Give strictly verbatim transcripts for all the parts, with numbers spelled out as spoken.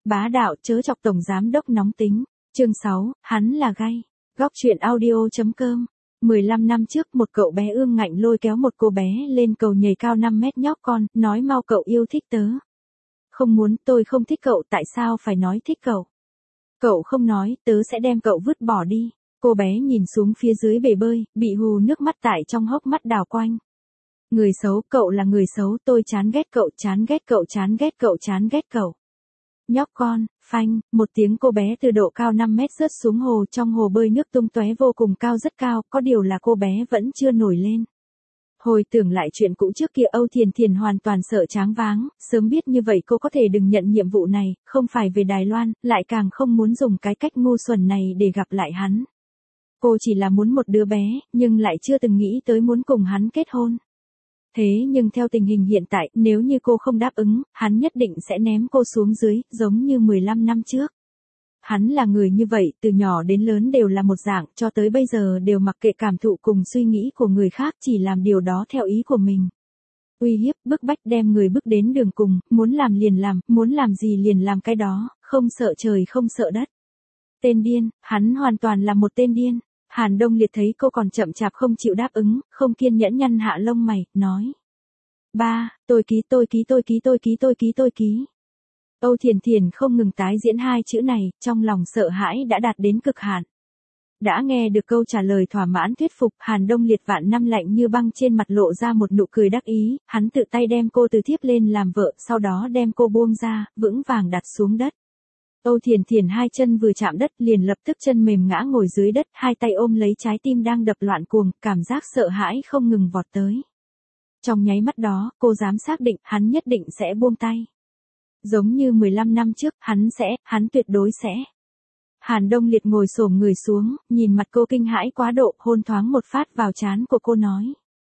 bá đạo chớ chọc tổng giám đốc nóng tính. Chương sáu, hắn là gay. Góc truyện audio.com. mười lăm năm trước một cậu bé ương ngạnh lôi kéo một cô bé lên cầu nhảy cao năm mét nhóc con, nói mau cậu yêu thích tớ. Không muốn, tôi không thích cậu, tại sao phải nói thích cậu? Cậu không nói, tớ sẽ đem cậu vứt bỏ đi. Cô bé nhìn xuống phía dưới bể bơi, bị hù nước mắt tại trong hốc mắt đảo quanh. Người xấu, cậu là người xấu, tôi chán ghét cậu, chán ghét cậu, chán ghét cậu, chán ghét cậu. Nhóc con, phanh, một tiếng cô bé từ độ cao năm mét rớt xuống hồ, trong hồ bơi nước tung tóe vô cùng cao rất cao, có điều là cô bé vẫn chưa nổi lên. Hồi tưởng lại chuyện cũ trước kia, Âu Thiền Thiền hoàn toàn sợ choáng váng, sớm biết như vậy cô có thể đừng nhận nhiệm vụ này, không phải về Đài Loan, lại càng không muốn dùng cái cách ngu xuẩn này để gặp lại hắn. Cô chỉ là muốn một đứa bé, nhưng lại chưa từng nghĩ tới muốn cùng hắn kết hôn. Thế nhưng theo tình hình hiện tại, nếu như cô không đáp ứng, hắn nhất định sẽ ném cô xuống dưới, giống như mười lăm năm trước. Hắn là người như vậy, từ nhỏ đến lớn đều là một dạng, cho tới bây giờ đều mặc kệ cảm thụ cùng suy nghĩ của người khác, chỉ làm điều đó theo ý của mình. Uy hiếp, bức bách đem người bước đến đường cùng, muốn làm liền làm, muốn làm gì liền làm cái đó, không sợ trời không sợ đất. Tên điên, hắn hoàn toàn là một tên điên. Hàn Đông Liệt thấy cô còn chậm chạp không chịu đáp ứng, không kiên nhẫn nhăn hạ lông mày, nói. Ba, tôi ký tôi ký tôi ký tôi ký tôi ký tôi ký. Âu Thiền Thiền không ngừng tái diễn hai chữ này, trong lòng sợ hãi đã đạt đến cực hạn. Đã nghe được câu trả lời thỏa mãn thuyết phục, Hàn Đông Liệt vạn năm lạnh như băng trên mặt lộ ra một nụ cười đắc ý, hắn tự tay đem cô từ thiếp lên làm vợ, sau đó đem cô buông ra, vững vàng đặt xuống đất. Âu Thiền Thiền hai chân vừa chạm đất liền lập tức chân mềm ngã ngồi dưới đất, hai tay ôm lấy trái tim đang đập loạn cuồng, cảm giác sợ hãi không ngừng vọt tới. Trong nháy mắt đó, cô dám xác định hắn nhất định sẽ buông tay. Giống như mười lăm năm trước, hắn sẽ, hắn tuyệt đối sẽ. Hàn Đông Liệt ngồi xổm người xuống, nhìn mặt cô kinh hãi quá độ, hôn thoáng một phát vào trán của cô nói.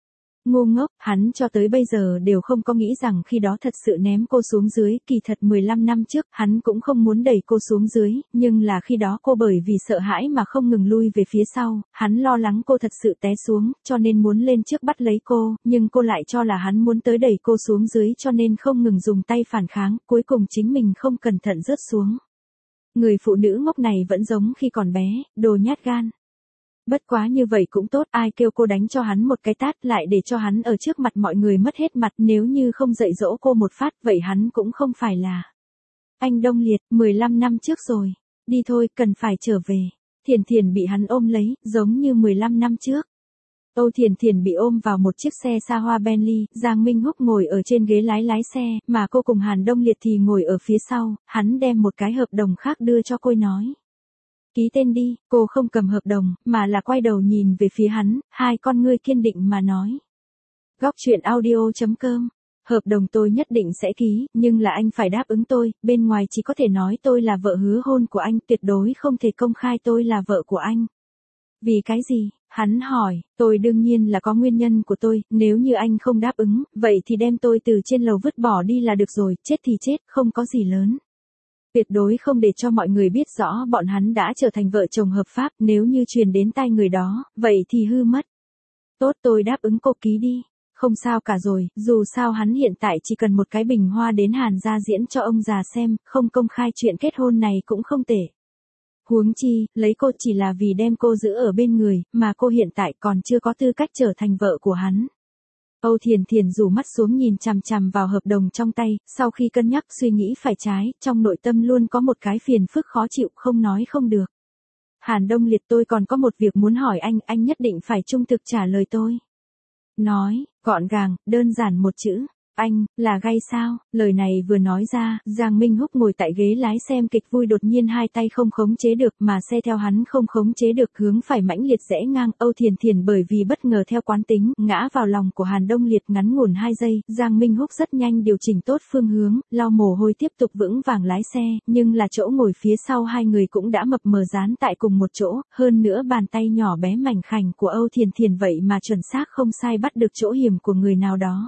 Ngu ngốc, hắn cho tới bây giờ đều không có nghĩ rằng khi đó thật sự ném cô xuống dưới, kỳ thật mười lăm năm trước, hắn cũng không muốn đẩy cô xuống dưới, nhưng là khi đó cô bởi vì sợ hãi mà không ngừng lui về phía sau, hắn lo lắng cô thật sự té xuống, cho nên muốn lên trước bắt lấy cô, nhưng cô lại cho là hắn muốn tới đẩy cô xuống dưới cho nên không ngừng dùng tay phản kháng, cuối cùng chính mình không cẩn thận rớt xuống. Người phụ nữ ngốc này vẫn giống khi còn bé, đồ nhát gan. Bất quá như vậy cũng tốt, ai kêu cô đánh cho hắn một cái tát lại để cho hắn ở trước mặt mọi người mất hết mặt, nếu như không dạy dỗ cô một phát vậy hắn cũng không phải là. Anh Đông Liệt, mười lăm năm trước rồi, đi thôi, cần phải trở về. Thiền Thiền bị hắn ôm lấy, giống như mười lăm năm trước. Âu Thiền Thiền bị ôm vào một chiếc xe xa hoa Bentley, Giang Minh Húc ngồi ở trên ghế lái lái xe, mà cô cùng Hàn Đông Liệt thì ngồi ở phía sau, hắn đem một cái hợp đồng khác đưa cho cô nói. Ký tên đi, cô không cầm hợp đồng, mà là quay đầu nhìn về phía hắn, hai con ngươi kiên định mà nói. Góc truyện audio.com. Hợp đồng tôi nhất định sẽ ký, nhưng là anh phải đáp ứng tôi, bên ngoài chỉ có thể nói tôi là vợ hứa hôn của anh, tuyệt đối không thể công khai tôi là vợ của anh. Vì cái gì? Hắn hỏi, tôi đương nhiên là có nguyên nhân của tôi, nếu như anh không đáp ứng, vậy thì đem tôi từ trên lầu vứt bỏ đi là được rồi, chết thì chết, không có gì lớn. Tuyệt đối không để cho mọi người biết rõ bọn hắn đã trở thành vợ chồng hợp pháp, nếu như truyền đến tai người đó, vậy thì hư mất. Tốt, tôi đáp ứng, cô ký đi. Không sao cả rồi, dù sao hắn hiện tại chỉ cần một cái bình hoa đến Hàn gia diễn cho ông già xem, không công khai chuyện kết hôn này cũng không tệ. Huống chi, lấy cô chỉ là vì đem cô giữ ở bên người, mà cô hiện tại còn chưa có tư cách trở thành vợ của hắn. Âu Thiền Thiền rủ mắt xuống nhìn chằm chằm vào hợp đồng trong tay, sau khi cân nhắc suy nghĩ phải trái, trong nội tâm luôn có một cái phiền phức khó chịu không nói không được. Hàn Đông Liệt, tôi còn có một việc muốn hỏi anh, anh nhất định phải trung thực trả lời tôi. Nói, gọn gàng, đơn giản một chữ. Anh, là gay sao? Lời này vừa nói ra, Giang Minh Húc ngồi tại ghế lái xem kịch vui đột nhiên hai tay không khống chế được mà xe theo hắn không khống chế được hướng phải mãnh liệt rẽ ngang. Âu Thiền Thiền bởi vì bất ngờ theo quán tính, ngã vào lòng của Hàn Đông Liệt ngắn ngủn hai giây, Giang Minh Húc rất nhanh điều chỉnh tốt phương hướng, lau mồ hôi tiếp tục vững vàng lái xe, nhưng là chỗ ngồi phía sau hai người cũng đã mập mờ dán tại cùng một chỗ, hơn nữa bàn tay nhỏ bé mảnh khảnh của Âu Thiền Thiền vậy mà chuẩn xác không sai bắt được chỗ hiểm của người nào đó.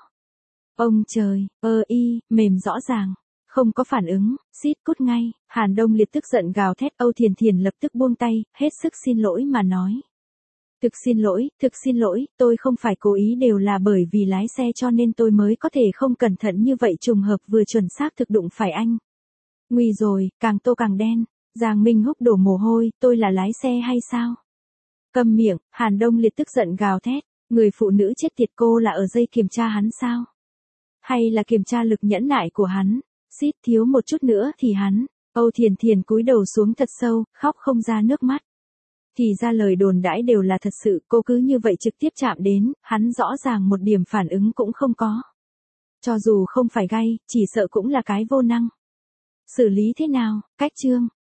Ông trời, ơ y, mềm rõ ràng, không có phản ứng, xít cút ngay. Hàn Đông Liệt tức giận gào thét, Âu Thiền Thiền lập tức buông tay, hết sức xin lỗi mà nói. Thực xin lỗi, thực xin lỗi, tôi không phải cố ý, đều là bởi vì lái xe cho nên tôi mới có thể không cẩn thận như vậy, trùng hợp vừa chuẩn xác thực đụng phải anh. Nguy rồi, càng tô càng đen. Giang Minh Húc đổ mồ hôi, tôi là lái xe hay sao? Câm miệng, Hàn Đông Liệt tức giận gào thét. Người phụ nữ chết tiệt cô là ở dây kiểm tra hắn sao? Hay là kiểm tra lực nhẫn nại của hắn? Xít thiếu một chút nữa thì hắn. Âu Thiền Thiền cúi đầu xuống thật sâu, khóc không ra nước mắt. Thì ra lời đồn đãi đều là thật sự, cô cứ như vậy trực tiếp chạm đến, hắn rõ ràng một điểm phản ứng cũng không có. Cho dù không phải gay, chỉ sợ cũng là cái vô năng. Xử lý thế nào, cách chương.